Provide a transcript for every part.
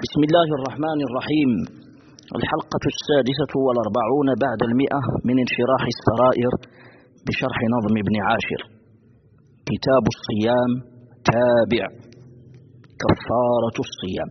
بسم الله الرحمن الرحيم. الحلقة 46 بعد 100 من انشراح السرائر بشرح نظم ابن عاشر. كتاب الصيام تابع. كفارة الصيام.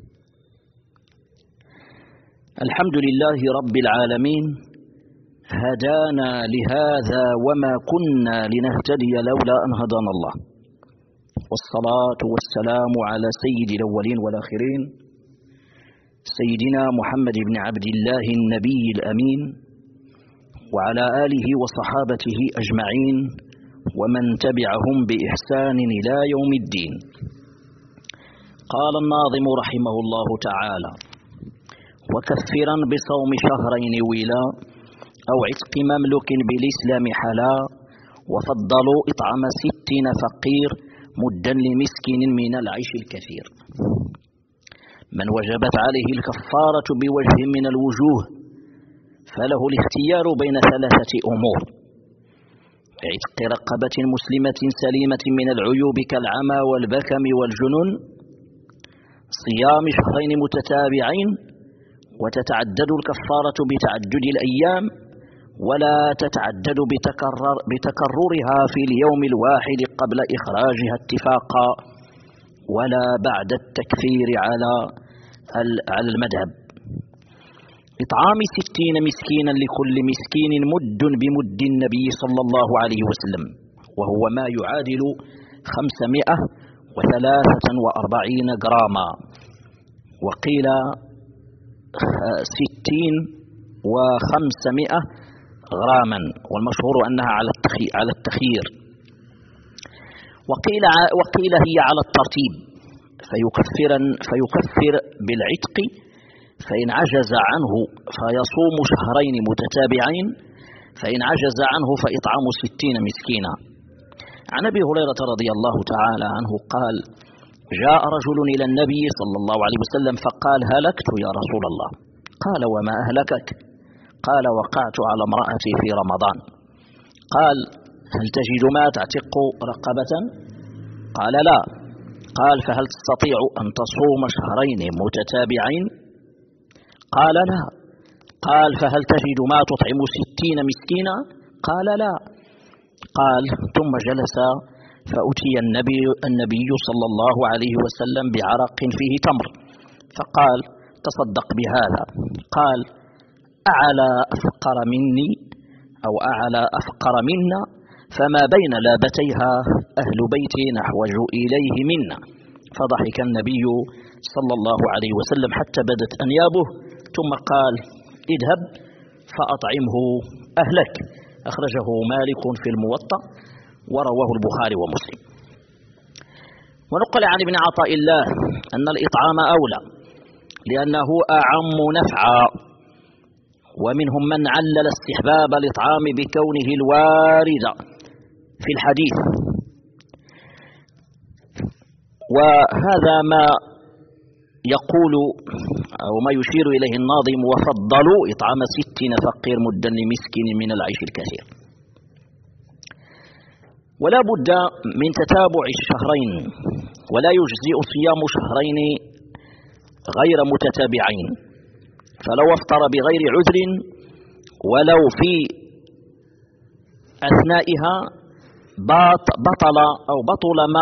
الحمد لله رب العالمين، هدانا لهذا وما كنا لنهتدي لولا أن هدانا الله، والصلاة والسلام على سيد الأولين والآخرين سيدنا محمد بن عبد الله النبي الأمين، وعلى آله وصحابته أجمعين ومن تبعهم بإحسان إلى يوم الدين. قال الناظم رحمه الله تعالى: وكفرا بصوم شهرين ولا أو عتق مملوك بالإسلام حلا، وفضلوا إطعام 60 فقير مدا لمسكين من العيش الكثير. من وجبت عليه الكفارة بوجه من الوجوه فله الاختيار بين 3 أمور: عتق رقبة مسلمة سليمة من العيوب كالعمى والبكم والجنون، صيام شهرين متتابعين وتتعدد الكفارة بتعدد الأيام ولا تتعدد بتكررها في اليوم الواحد قبل إخراجها اتفاقا ولا بعد التكفير على المذهب. إطعام 60 مسكينا لكل مسكين مد بمد النبي صلى الله عليه وسلم، وهو ما يعادل 543 جراما، وقيل 60 و500 غراما، والمشهور أنها على التخيير، وقيل هي على الترتيب، فيكفر بالعتق، فإن عجز عنه فيصوم شهرين متتابعين، فإن عجز عنه فإطعام 60 مسكينا. عن أبي هريرة رضي الله تعالى عنه قال: جاء رجل إلى النبي صلى الله عليه وسلم فقال: هلكت يا رسول الله. قال: وما أهلكك؟ قال: وقعت على امرأتي في رمضان. قال: هل تجد ما تعتق رقبة؟ قال: لا. قال: فهل تستطيع أن تصوم شهرين متتابعين؟ قال: لا. قال: فهل تجد ما تطعم 60 مسكينا؟ قال: لا. قال: ثم جلس فأتي النبي صلى الله عليه وسلم بعرق فيه تمر، فقال: تصدق بهذا. قال: أعلى أفقر مني أو أعلى أفقر منا، فما بين لابتيها أهل بيتي نحوج إليه منا. فضحك النبي صلى الله عليه وسلم حتى بدت أنيابه، ثم قال: اذهب فأطعمه أهلك. أخرجه مالك في الموطأ ورواه البخاري ومسلم. ونقل عن ابن عطاء الله أن الإطعام أولى لأنه أعم نفعا، ومنهم من علل استحباب الإطعام بكونه الوارد في الحديث، وهذا ما يقول أو ما يشير إليه الناظم: وفضلوا إطعام 60 فقير مدا لمسكين من العيش الكثير. ولا بد من تتابع الشهرين، ولا يجزئ صيام شهرين غير متتابعين، فلو افطر بغير عذر ولو في أثنائها بطل ما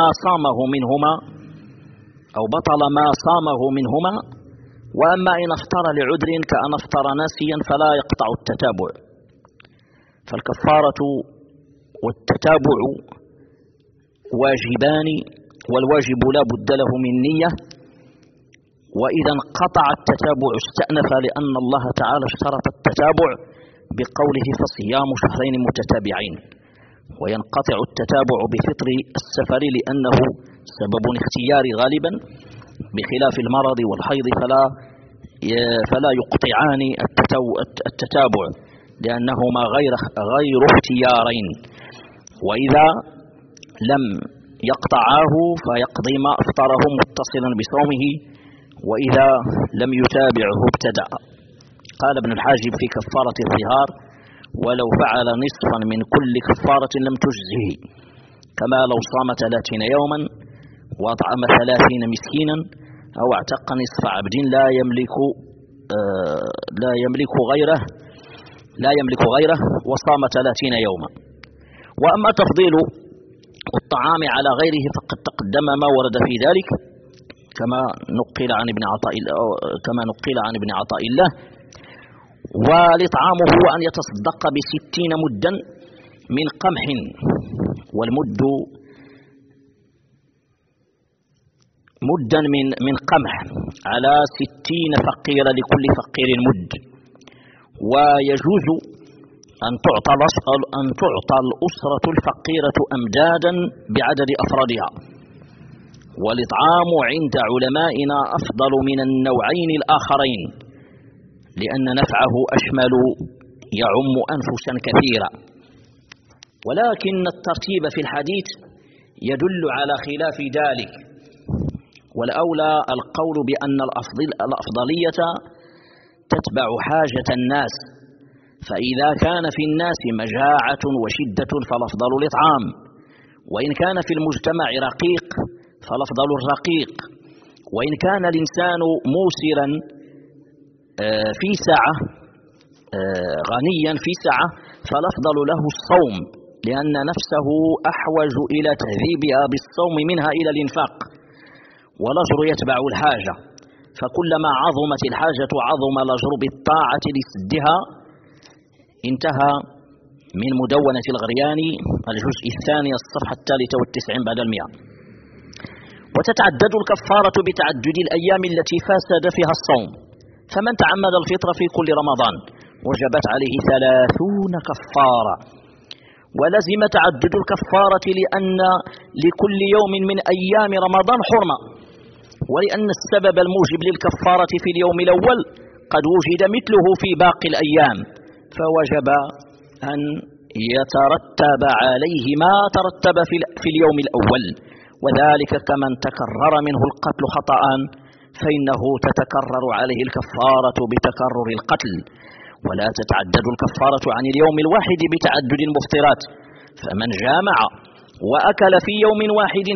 صامه منهما، وأما إن افطر لعذر كأن افطر ناسيا فلا يقطع التتابع. فالكفارة والتتابع واجبان، والواجب لا بد له من نية، وإذا انقطع التتابع استأنف، لأن الله تعالى اشترط التتابع بقوله: فصيام شهرين متتابعين. وينقطع التتابع بفطر السفر لأنه سبب اختيار غالبا، بخلاف المرض والحيض فلا يقطعان التتابع لأنهما غير اختيارين. وإذا لم يقطعاه فيقضي ما أفطره متصلا بصومه، وإذا لم يتابعه ابتدأ. قال ابن الحاجب في كفارة الظهار: ولو فعل نصفا من كل كفارة لم تجزه، كما لو صام 30 يوما وأطعم 30 مسكينا أو اعتق نصف عبد لا يملك غيره وصام 30 يوما. وأما تفضيل الطعام على غيره فقد تقدم ما ورد في ذلك كما نقل عن ابن عطاء الله. والإطعام هو أن يتصدق ب60 مدا من قمح، والمد مدا من قمح على 60 فقير، لكل فقير مد. ويجوز أن تعطى الأسرة الفقيرة أمدادا بعدد أفرادها. والإطعام عند علمائنا أفضل من النوعين الآخرين، لأن نفعه أشمل يعم أنفسا كثيرا. ولكن الترتيب في الحديث يدل على خلاف ذلك، والأولى القول بأن الأفضلية تتبع حاجة الناس، فإذا كان في الناس مجاعة وشدة فالأفضل الإطعام، وإن كان في المجتمع رقيق فالأفضل الرقيق، وإن كان الإنسان موسرا في سعة غنيا في سعة فالأفضل له الصوم، لأن نفسه أحوج إلى تهذيبها بالصوم منها إلى الإنفاق، والأجر يتبع الحاجة، فكلما عظمت الحاجة عظم الأجر بالطاعة لسدها. انتهى من مدونة الغرياني الجزء الثاني الصفحة 93 بعد 100. وتتعدد الكفارة بتعدد الأيام التي فسد فيها الصوم، فمن تعمد الفطر في كل رمضان وجبت عليه 30 كفارة. ولزم تعدد الكفارة لأن لكل يوم من أيام رمضان حرمة، ولأن السبب الموجب للكفارة في اليوم الأول قد وجد مثله في باقي الأيام، فوجب أن يترتب عليه ما ترتب في اليوم الأول. وذلك كمن تكرر منه القتل خطأ فإنه تتكرر عليه الكفارة بتكرر القتل. ولا تتعدد الكفارة عن اليوم الواحد بتعدد المفطرات، فمن جامع وأكل في يوم واحد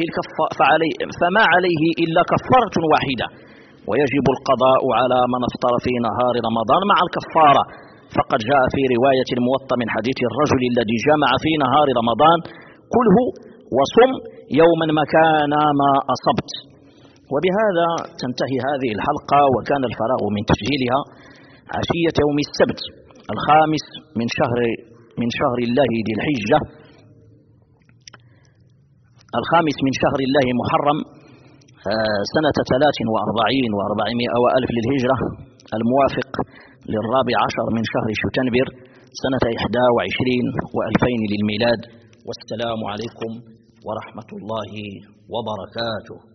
فما عليه إلا كفارة واحدة، ويجب القضاء على من افطر في نهار رمضان مع الكفارة. فقد جاء في رواية الموطأ من حديث الرجل الذي جمع في نهار رمضان: كله وصم يوما مكان ما أصبت. وبهذا تنتهي هذه الحلقة، وكان الفراغ من تسجيلها عشية يوم السبت 5 من شهر الله ذي الحجة، 5 من شهر الله محرم سنة 43 و400 وألف للهجرة، الموافق 14 من شهر شتنبر سنة 21 و2000 للميلاد. والسلام عليكم ورحمة الله وبركاته.